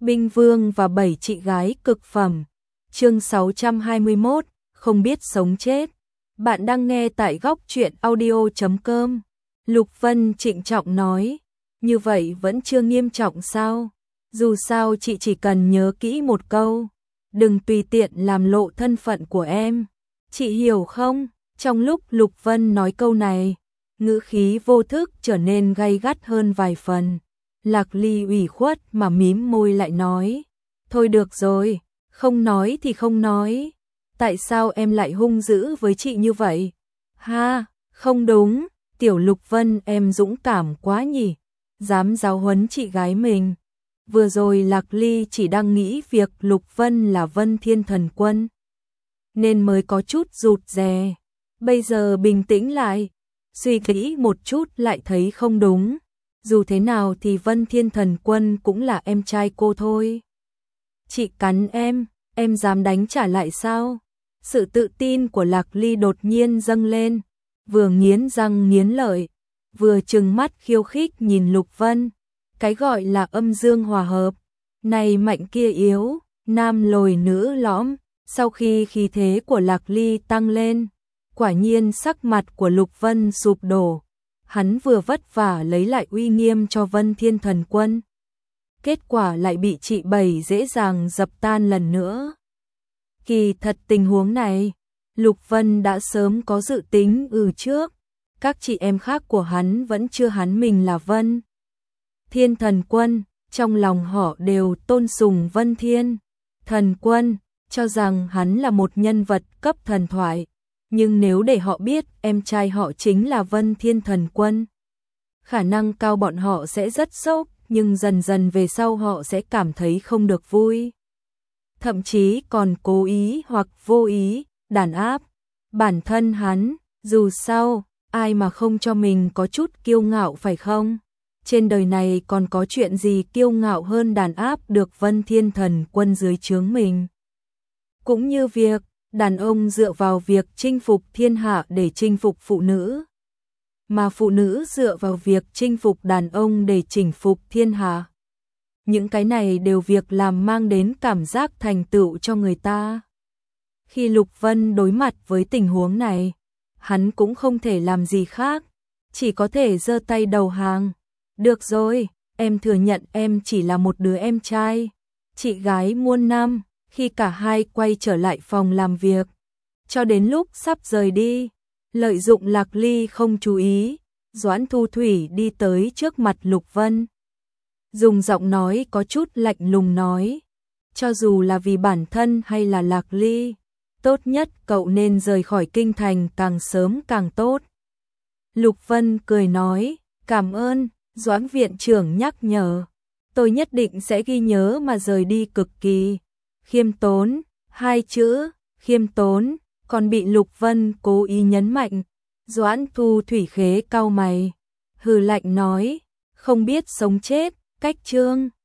Binh Vương và 7 chị gái cực phẩm. Chương 621, không biết sống chết. Bạn đang nghe tại góc truyện audio.com. Lục Vân trịnh trọng nói, như vậy vẫn chưa nghiêm trọng sao? Dù sao chị chỉ cần nhớ kỹ một câu, đừng tùy tiện làm lộ thân phận của em. Chị hiểu không? Trong lúc Lục Vân nói câu này, ngữ khí vô thức trở nên gay gắt hơn vài phần. Lạc Ly ủy khuất mà mím môi lại nói, thôi được rồi, không nói thì không nói. Tại sao em lại hung dữ với chị như vậy? Ha, không đúng, Tiểu Lục Vân em dũng cảm quá nhỉ, dám giáo huấn chị gái mình. Vừa rồi Lạc Ly chỉ đang nghĩ việc Lục Vân là Vân Thiên Thần Quân, nên mới có chút rụt rè. Bây giờ bình tĩnh lại, suy nghĩ một chút lại thấy không đúng. Dù thế nào thì Vân Thiên Thần Quân cũng là em trai cô thôi. Chị cắn em dám đánh trả lại sao? Sự tự tin của Lạc Ly đột nhiên dâng lên, vừa nghiến răng nghiến lợi, vừa trừng mắt khiêu khích nhìn Lục Vân. Cái gọi là âm dương hòa hợp, này mạnh kia yếu, nam lồi nữ lõm. Sau khi khí thế của Lạc Ly tăng lên, quả nhiên sắc mặt của Lục Vân sụp đổ. Hắn vừa vất vả lấy lại uy nghiêm cho Vân Thiên Thần Quân, kết quả lại bị chị Bảy dễ dàng dập tan lần nữa. Kỳ thật tình huống này, Lục Vân đã sớm có dự tính trước. Các chị em khác của hắn vẫn chưa hắn mình là Vân Thiên Thần Quân, trong lòng họ đều tôn sùng Vân Thiên Thần Quân, cho rằng hắn là một nhân vật cấp thần thoại. Nhưng nếu để họ biết em trai họ chính là Vân Thiên Thần Quân, khả năng cao bọn họ sẽ rất sốc, nhưng dần dần về sau họ sẽ cảm thấy không được vui. Thậm chí còn cố ý hoặc vô ý đàn áp bản thân hắn. Dù sao, ai mà không cho mình có chút kiêu ngạo phải không? Trên đời này còn có chuyện gì kiêu ngạo hơn đàn áp được Vân Thiên Thần Quân dưới trướng mình? Cũng như việc đàn ông dựa vào việc chinh phục thiên hạ để chinh phục phụ nữ, mà phụ nữ dựa vào việc chinh phục đàn ông để chinh phục thiên hạ. Những cái này đều việc làm mang đến cảm giác thành tựu cho người ta. Khi Lục Vân đối mặt với tình huống này, hắn cũng không thể làm gì khác, chỉ có thể giơ tay đầu hàng. Được rồi, em thừa nhận em chỉ là một đứa em trai, chị gái muôn năm. Khi cả hai quay trở lại phòng làm việc, cho đến lúc sắp rời đi, lợi dụng Lạc Ly không chú ý, Doãn Thu Thủy đi tới trước mặt Lục Vân. Dùng giọng nói có chút lạnh lùng nói, cho dù là vì bản thân hay là Lạc Ly, tốt nhất cậu nên rời khỏi kinh thành càng sớm càng tốt. Lục Vân cười nói, cảm ơn, Doãn viện trưởng nhắc nhở, tôi nhất định sẽ ghi nhớ mà rời đi cực kỳ. Khiêm tốn, hai chữ, khiêm tốn, còn bị Lục Vân cố ý nhấn mạnh. Doãn Thu Thủy khế cau mày, hừ lạnh nói, không biết sống chết, cách chương.